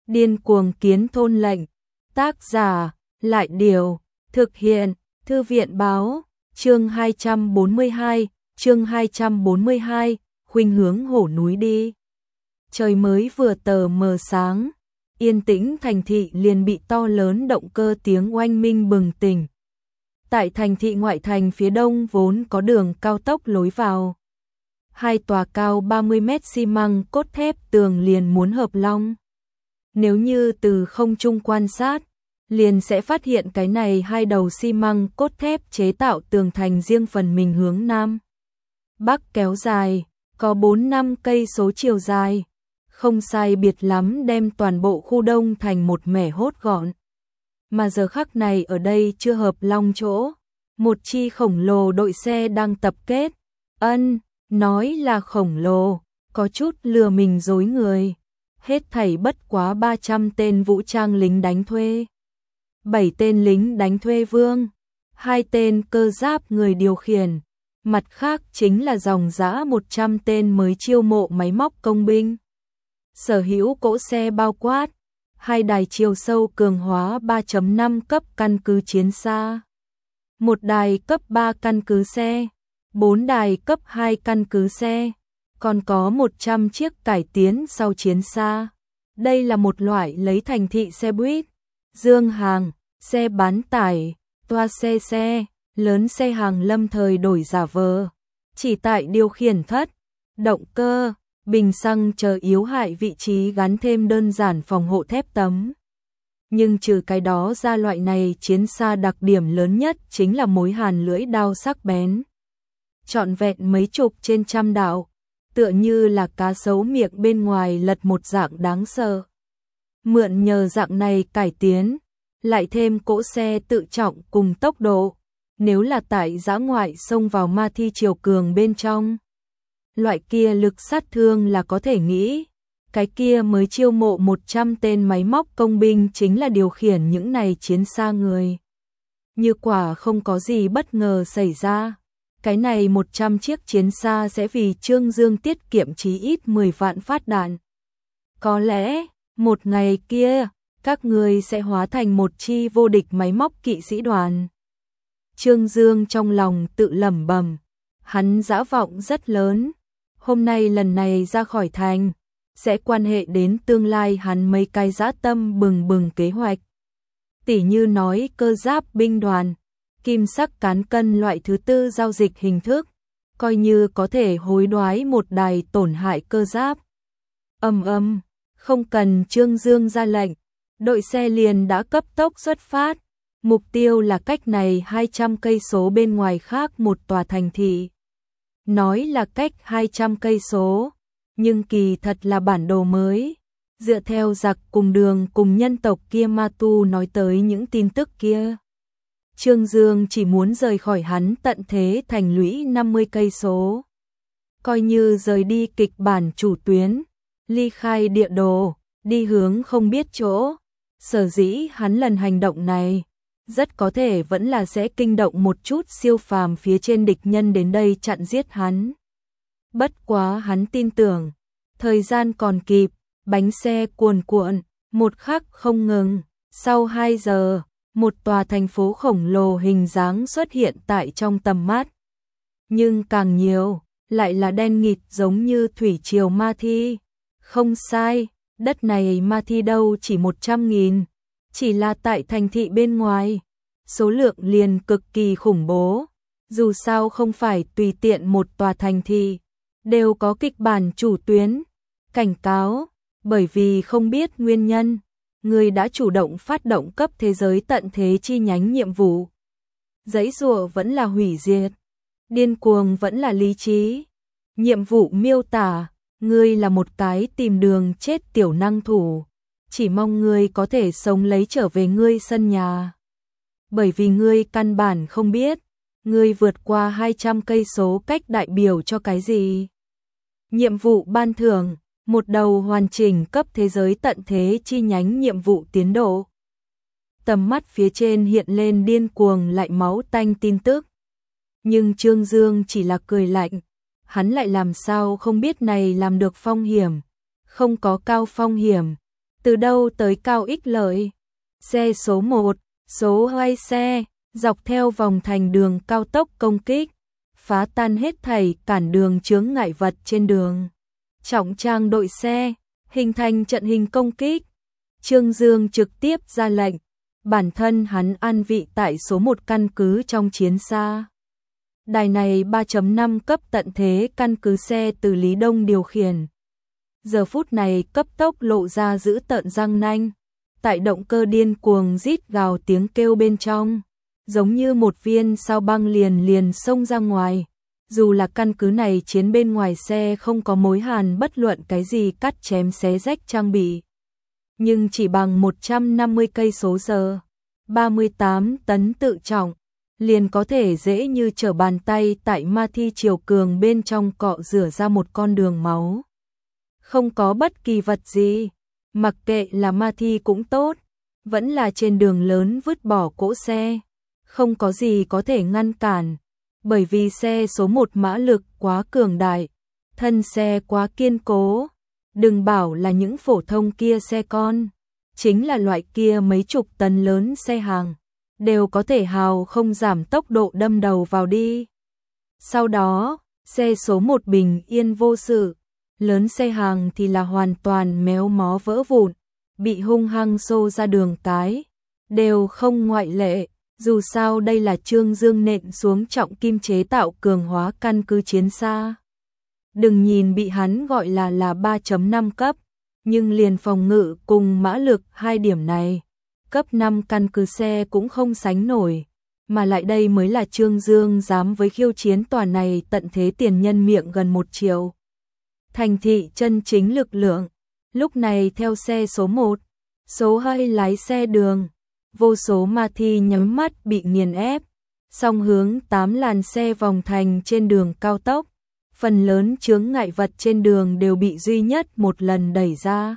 Điên cuồng kiến thôn lệnh. Tác giả, Lại Điều, thực hiện, Thư viện báo, chương 242, khuynh hướng hổ núi đi. Trời mới vừa tờ mờ sáng, yên tĩnh thành thị liền bị to lớn động cơ tiếng oanh minh bừng tỉnh. Tại thành thị ngoại thành phía đông vốn có đường cao tốc lối vào. Hai tòa cao 30 mét xi măng cốt thép tường liền muốn hợp long. Nếu như từ không trung quan sát, liền sẽ phát hiện cái này hai đầu xi măng cốt thép chế tạo tường thành riêng phần mình hướng Nam Bắc kéo dài, có 4-5 cây số chiều dài, không sai biệt lắm đem toàn bộ khu đông thành một mẻ hốt gọn. Mà giờ khắc này ở đây chưa hợp long chỗ, một chi khổng lồ đội xe đang tập kết, nói là khổng lồ, có chút lừa mình dối người, hết thảy bất quá 300 tên vũ trang lính đánh thuê. 7 tên lính đánh thuê vương, 2 tên cơ giáp người điều khiển, mặt khác chính là dòng dã 100 tên mới chiêu mộ máy móc công binh. Sở hữu cỗ xe bao quát, 2 đài chiều sâu cường hóa 3.5 cấp căn cứ chiến xa, 1 đài cấp 3 căn cứ xe, 4 đài cấp 2 căn cứ xe, còn có 100 chiếc cải tiến sau chiến xa. Đây là một loại lấy thành thị xe buýt, dương hàng, xe bán tải, toa xe, lớn xe hàng lâm thời đổi giả vờ. Chỉ tại điều khiển thất, động cơ, bình xăng chờ yếu hại vị trí gắn thêm đơn giản phòng hộ thép tấm. Nhưng trừ cái đó ra loại này chiến xa đặc điểm lớn nhất chính là mối hàn lưỡi đao sắc bén. Trọn vẹn mấy chục trên trăm đạo, tựa như là cá sấu miệng bên ngoài lật một dạng đáng sợ. Mượn nhờ dạng này cải tiến, lại thêm cỗ xe tự trọng cùng tốc độ, nếu là tại dã ngoại xông vào ma thi triều cường bên trong. Loại kia lực sát thương là có thể nghĩ, cái kia mới chiêu mộ 100 tên máy móc công binh chính là điều khiển những này chiến xa người. Như quả không có gì bất ngờ xảy ra, cái này 100 chiếc chiến xa sẽ vì Trương Dương tiết kiệm chí ít 10 vạn phát đạn. Có lẽ, một ngày kia, các người sẽ hóa thành một chi vô địch máy móc kỵ sĩ đoàn. Trương Dương trong lòng tự lẩm bẩm, hắn dã vọng rất lớn. Hôm nay lần này ra khỏi thành, sẽ quan hệ đến tương lai hắn mấy cái dã tâm bừng bừng kế hoạch. Tỉ như nói cơ giáp binh đoàn, kim sắc cán cân loại thứ tư giao dịch hình thức, coi như có thể hối đoái một đài tổn hại cơ giáp. Không cần Trương Dương ra lệnh, đội xe liền đã cấp tốc xuất phát, mục tiêu là cách này 200 cây số bên ngoài khác một tòa thành thị. Nói là cách 200 cây số, nhưng kỳ thật là bản đồ mới, dựa theo giặc cùng đường cùng nhân tộc kia Ma Tu nói tới những tin tức kia. Trương Dương chỉ muốn rời khỏi hắn tận thế thành lũy 50 cây số. Coi như rời đi kịch bản chủ tuyến, ly khai địa đồ, đi hướng không biết chỗ. Sở dĩ hắn lần hành động này, rất có thể vẫn là sẽ kinh động một chút siêu phàm phía trên địch nhân đến đây chặn giết hắn. Bất quá hắn tin tưởng, thời gian còn kịp, bánh xe cuồn cuộn, một khắc không ngừng. Sau 2 giờ, một tòa thành phố khổng lồ hình dáng xuất hiện tại trong tầm mắt. Nhưng càng nhiều, lại là đen nghịt giống như thủy triều ma thi. Không sai, đất này ma thi đâu chỉ 100.000, chỉ là tại thành thị bên ngoài. Số lượng liền cực kỳ khủng bố, dù sao không phải tùy tiện một tòa thành thị, đều có kịch bản chủ tuyến. Cảnh cáo, bởi vì không biết nguyên nhân, người đã chủ động phát động cấp thế giới tận thế chi nhánh nhiệm vụ. Giấy rùa vẫn là hủy diệt, điên cuồng vẫn là lý trí. Nhiệm vụ miêu tả, ngươi là một cái tìm đường chết tiểu năng thủ, chỉ mong ngươi có thể sống lấy trở về ngươi sân nhà. Bởi vì ngươi căn bản không biết, ngươi vượt qua 200 cây số cách đại biểu cho cái gì. Nhiệm vụ ban thưởng, một đầu hoàn chỉnh cấp thế giới tận thế chi nhánh nhiệm vụ tiến độ. Tầm mắt phía trên hiện lên điên cuồng lại máu tanh tin tức. Nhưng Trương Dương chỉ là cười lạnh, hắn lại làm sao không biết này làm được phong hiểm, không có cao phong hiểm, Từ đâu tới cao ích lợi? Xe số 1, số 2 xe, dọc theo vòng thành đường cao tốc công kích, phá tan hết thảy cản đường chướng ngại vật trên đường. Trọng trang đội xe, hình thành trận hình công kích. Trương Dương trực tiếp ra lệnh, bản thân hắn an vị tại số 1 căn cứ trong chiến xa. Đài này 3.5 cấp tận thế căn cứ xe từ Lý Đông điều khiển. Giờ phút này cấp tốc lộ ra giữ tợn răng nanh, tại động cơ điên cuồng rít gào tiếng kêu bên trong, giống như một viên sao băng liền liền xông ra ngoài. Dù là căn cứ này chiến bên ngoài xe không có mối hàn bất luận cái gì cắt chém xé rách trang bị, nhưng chỉ bằng 150 cây số giờ, 38 tấn tự trọng, liền có thể dễ như trở bàn tay tại ma thi chiều cường bên trong cọ rửa ra một con đường máu. Không có bất kỳ vật gì, mặc kệ là ma thi cũng tốt, vẫn là trên đường lớn vứt bỏ cỗ xe, không có gì có thể ngăn cản, bởi vì xe số 1 mã lực quá cường đại, thân xe quá kiên cố, đừng bảo là những phổ thông kia xe con, chính là loại kia mấy chục tấn lớn xe hàng, đều có thể hào không giảm tốc độ đâm đầu vào đi. Sau đó, xe số 1 bình yên vô sự, lớn xe hàng thì là hoàn toàn méo mó vỡ vụn, bị hung hăng xô ra đường cái, đều không ngoại lệ, dù sao đây là Trương Dương nện xuống trọng kim chế tạo cường hóa căn cứ chiến xa. Đừng nhìn bị hắn gọi là 3.5 cấp, nhưng liền phòng ngự cùng mã lực 2 điểm này, cấp 5 căn cứ xe cũng không sánh nổi, mà lại đây mới là Trương Dương dám với khiêu chiến tòa này tận thế tiền nhân miệng gần 1 triệu. Thành thị chân chính lực lượng, lúc này theo xe số 1, số 2 lái xe đường, vô số ma thi nhắm mắt bị nghiền ép, song hướng 8 làn xe vòng thành trên đường cao tốc, phần lớn chướng ngại vật trên đường đều bị duy nhất một lần đẩy ra.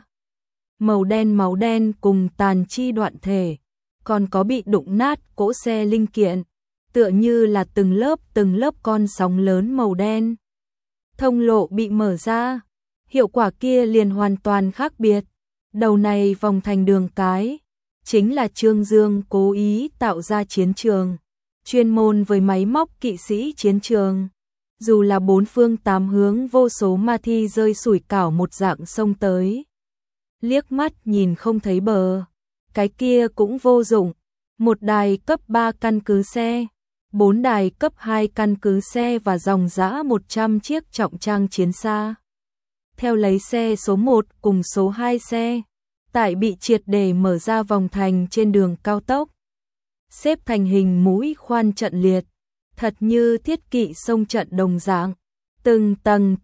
Máu đen cùng tàn chi đoạn thể, còn có bị đụng nát cỗ xe linh kiện, tựa như là từng lớp con sóng lớn màu đen. Thông lộ bị mở ra, hiệu quả kia liền hoàn toàn khác biệt. Đầu này vòng thành đường cái, chính là Trương Dương cố ý tạo ra chiến trường, chuyên môn với máy móc kỵ sĩ chiến trường. Dù là 4 phương 8 hướng vô số ma thi rơi sủi cảo một dạng sông tới. Liếc mắt nhìn không thấy bờ, cái kia cũng vô dụng. Một đài cấp 3 căn cứ xe, 4 đài cấp 2 căn cứ xe và dòng dã 100 chiếc trọng trang chiến xa. Theo lấy xe số 1 cùng số 2 xe, tại bị triệt để mở ra vòng thành trên đường cao tốc. Xếp thành hình mũi khoan trận liệt, thật như thiết kỵ sông trận đồng dạng, từng tầng,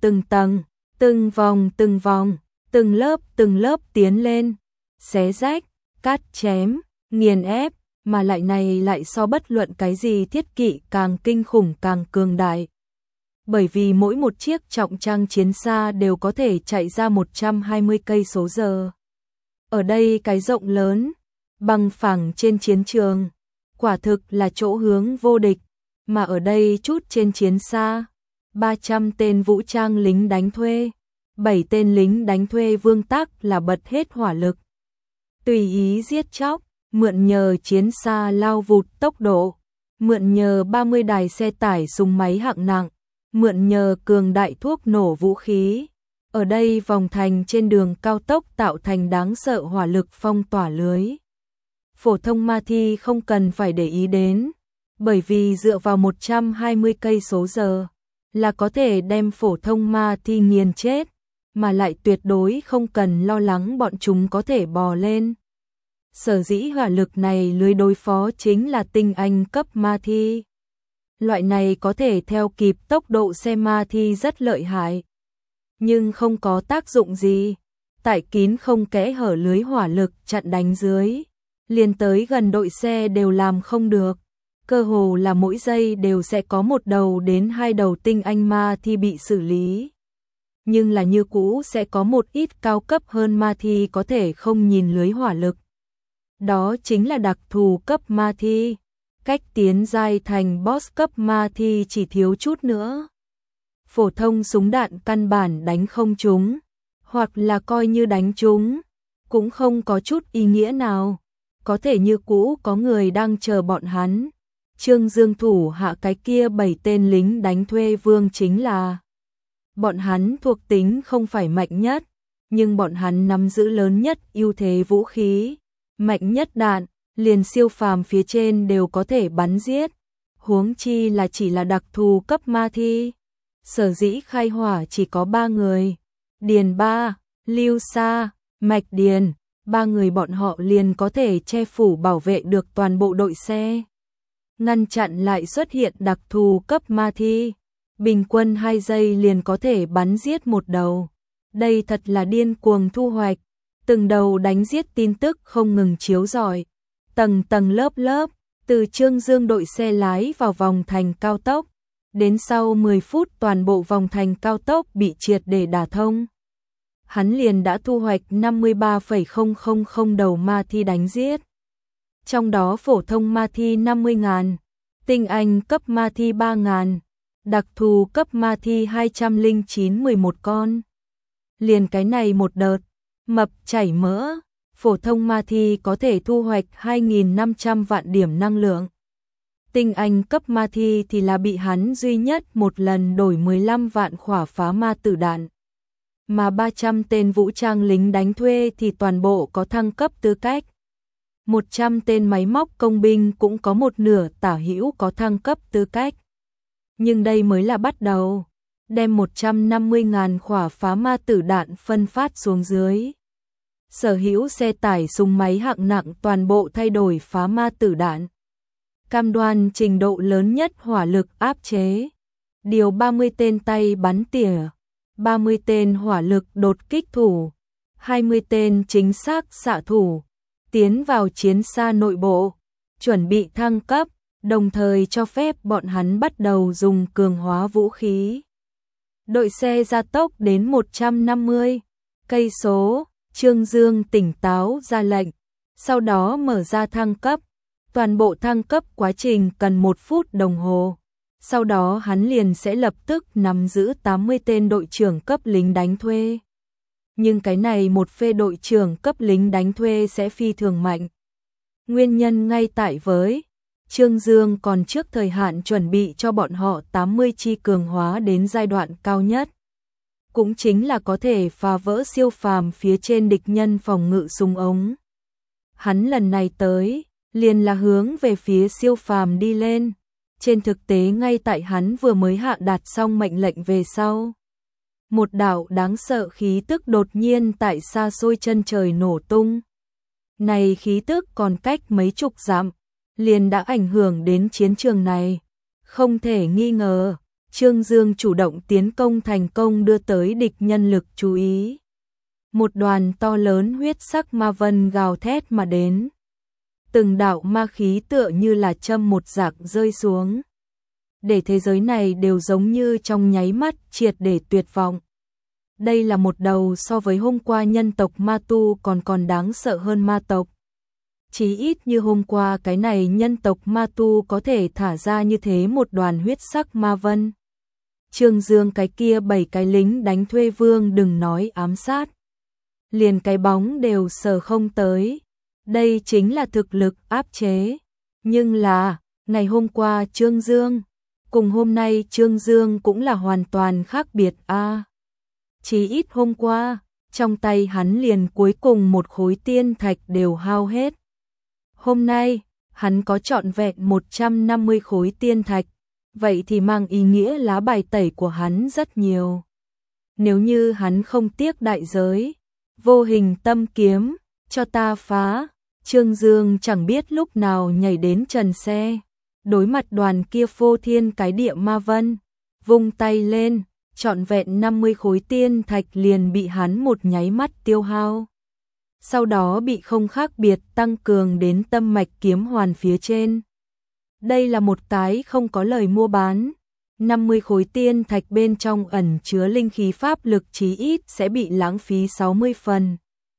từng vòng, từng lớp tiến lên, xé rách, cắt chém, nghiền ép, mà lại này lại so bất luận cái gì thiết kỵ càng kinh khủng càng cường đại. Bởi vì mỗi một chiếc trọng trang chiến xa đều có thể chạy ra 120 cây số giờ. Ở đây cái rộng lớn, bằng phẳng trên chiến trường, quả thực là chỗ hướng vô địch, mà ở đây chút trên chiến xa, 300 tên vũ trang lính đánh thuê, 7 tên lính đánh thuê vương tác là bật hết hỏa lực. Tùy ý giết chóc, mượn nhờ chiến xa lao vụt tốc độ, mượn nhờ 30 đài xe tải súng máy hạng nặng, mượn nhờ cường đại thuốc nổ vũ khí. Ở đây vòng thành trên đường cao tốc tạo thành đáng sợ hỏa lực phong tỏa lưới. Phổ thông ma thi không cần phải để ý đến, bởi vì dựa vào 120 cây số giờ là có thể đem phổ thông ma thi nghiền chết, mà lại tuyệt đối không cần lo lắng bọn chúng có thể bò lên. Sở dĩ hỏa lực này lưới đối phó chính là tinh anh cấp ma thi. Loại này có thể theo kịp tốc độ xe ma thi rất lợi hại, nhưng không có tác dụng gì. Tại kín không kẽ hở lưới hỏa lực chặn đánh dưới, liền tới gần đội xe đều làm không được. Cơ hồ là mỗi giây đều sẽ có 1 đầu đến 2 đầu tinh anh ma thi bị xử lý. Nhưng là như cũ sẽ có một ít cao cấp hơn ma thi có thể không nhìn lưới hỏa lực. Đó chính là đặc thù cấp ma thi. Cách tiến giai thành boss cấp ma thi chỉ thiếu chút nữa. Phổ thông súng đạn căn bản đánh không trúng, hoặc là coi như đánh trúng, cũng không có chút ý nghĩa nào. Có thể như cũ có người đang chờ bọn hắn. Trương Dương thủ hạ cái kia 7 tên lính đánh thuê vương chính là. Bọn hắn thuộc tính không phải mạnh nhất, nhưng bọn hắn nắm giữ lớn nhất ưu thế vũ khí, mạnh nhất đạn, liền siêu phàm phía trên đều có thể bắn giết. Huống chi là chỉ là đặc thù cấp ma thi. Sở dĩ khai hỏa chỉ có 3 người, Điền Ba, Lưu Sa, Mạch Điền, 3 người bọn họ liền có thể che phủ bảo vệ được toàn bộ đội xe. Ngăn chặn lại xuất hiện đặc thù cấp ma thi, bình quân 2 giây liền có thể bắn giết một đầu. Đây thật là điên cuồng thu hoạch, từng đầu đánh giết tin tức không ngừng chiếu rọi, tầng tầng lớp lớp, từ Trương Dương đội xe lái vào vòng thành cao tốc, đến sau 10 phút toàn bộ vòng thành cao tốc bị triệt để đả thông. Hắn liền đã thu hoạch 53,000 đầu ma thi đánh giết. Trong đó phổ thông ma thi 50.000, tinh anh cấp ma thi 3.000, đặc thù cấp ma thi 209 con. Liền cái này một đợt, mập chảy mỡ, phổ thông ma thi có thể thu hoạch 2.500 vạn điểm năng lượng. Tinh anh cấp ma thi thì là bị hắn duy nhất một lần đổi 15 vạn khỏa phá ma tử đạn. Mà 300 tên vũ trang lính đánh thuê thì toàn bộ có thăng cấp tư cách. 100 tên máy móc công binh cũng có một nửa tả hữu có thăng cấp tư cách. Nhưng đây mới là bắt đầu, đem 150.000 khỏa phá ma tử đạn phân phát xuống dưới. Sở hữu xe tải súng máy hạng nặng toàn bộ thay đổi phá ma tử đạn. Cam đoan trình độ lớn nhất hỏa lực áp chế. Điều 30 tên tay bắn tỉa, 30 tên hỏa lực đột kích thủ, 20 tên chính xác xạ thủ, tiến vào chiến xa nội bộ, chuẩn bị thăng cấp, đồng thời cho phép bọn hắn bắt đầu dùng cường hóa vũ khí. Đội xe gia tốc đến 150 cây số, Trương Dương tỉnh táo ra lệnh, sau đó mở ra thăng cấp. Toàn bộ thăng cấp quá trình cần 1 phút đồng hồ. Sau đó hắn liền sẽ lập tức nắm giữ 80 tên đội trưởng cấp lính đánh thuê. Nhưng cái này một phê đội trưởng cấp lính đánh thuê sẽ phi thường mạnh. Nguyên nhân ngay tại với Trương Dương còn trước thời hạn chuẩn bị cho bọn họ 80 chi cường hóa đến giai đoạn cao nhất. Cũng chính là có thể phá vỡ siêu phàm phía trên địch nhân phòng ngự súng ống. Hắn lần này tới liền là hướng về phía siêu phàm đi lên. Trên thực tế ngay tại hắn vừa mới hạ đạt xong mệnh lệnh về sau, một đạo đáng sợ khí tức đột nhiên tại xa xôi chân trời nổ tung. Này khí tức còn cách mấy chục dặm, liền đã ảnh hưởng đến chiến trường này. Không thể nghi ngờ, Trương Dương chủ động tiến công thành công đưa tới địch nhân lực chú ý. Một đoàn to lớn huyết sắc ma vân gào thét mà đến. Từng đạo ma khí tựa như là châm một rạc rơi xuống. Để thế giới này đều giống như trong nháy mắt triệt để tuyệt vọng. Đây là một đầu so với hôm qua nhân tộc ma tu còn đáng sợ hơn ma tộc. Chí ít như hôm qua cái này nhân tộc ma tu có thể thả ra như thế một đoàn huyết sắc ma vân. Trương Dương cái kia 7 cái lính đánh thuê vương đừng nói ám sát. Liền cái bóng đều sờ không tới. Đây chính là thực lực áp chế. Nhưng là, ngày hôm qua Trương Dương, cùng hôm nay Trương Dương cũng là hoàn toàn khác biệt a. Chỉ ít hôm qua, trong tay hắn liền cuối cùng một khối tiên thạch đều hao hết. Hôm nay, hắn có trọn vẹn 150 khối tiên thạch, vậy thì mang ý nghĩa lá bài tẩy của hắn rất nhiều. Nếu như hắn không tiếc đại giới, vô hình tâm kiếm, cho ta phá, Trương Dương chẳng biết lúc nào nhảy đến trần xe, đối mặt đoàn kia phô thiên cái địa ma vân, vung tay lên, trọn vẹn 50 khối tiên thạch liền bị hắn một nháy mắt tiêu hao. Sau đó bị không khác biệt tăng cường đến tâm mạch kiếm hoàn phía trên. Đây là một cái không có lời mua bán. 50 khối tiên thạch bên trong ẩn chứa linh khí pháp lực chí ít sẽ bị lãng phí 60 phần.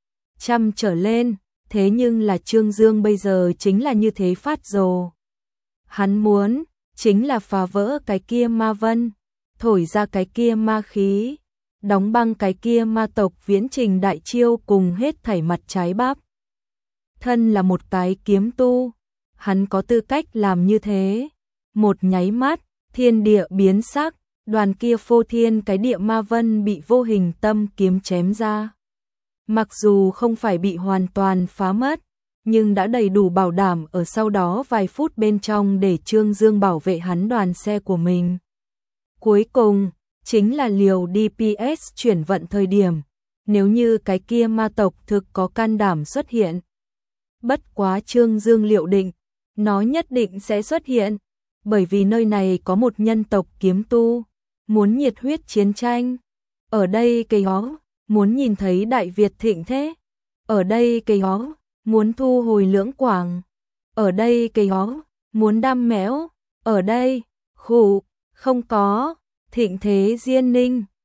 Trăm trở lên, thế nhưng là Trương Dương bây giờ chính là như thế phát rồ. Hắn muốn, chính là phá vỡ cái kia ma vân, thổi ra cái kia ma khí. đóng băng cái kia ma tộc viễn trình đại chiêu cùng hết thảy mặt trái bắp. Thân là một cái kiếm tu, hắn có tư cách làm như thế. Một nháy mắt, thiên địa biến sắc, đoàn kia phô thiên cái địa ma vân bị vô hình tâm kiếm chém ra. Mặc dù không phải bị hoàn toàn phá mất, nhưng đã đầy đủ bảo đảm ở sau đó vài phút bên trong để Trương Dương bảo vệ hắn đoàn xe của mình. Cuối cùng, chính là liều DPS chuyển vận thời điểm, nếu như cái kia ma tộc thực có can đảm xuất hiện. Bất quá Trương Dương liệu định, nó nhất định sẽ xuất hiện, bởi vì nơi này có một nhân tộc kiếm tu, muốn nhiệt huyết chiến tranh. Ở đây cây hó, muốn nhìn thấy Đại Việt thịnh thế. Ở đây cây hó, muốn thu hồi Lưỡng Quảng. Ở đây cây hó, muốn đam mẽo. Ở đây, khủ, không có, thịnh thế Diên Ninh.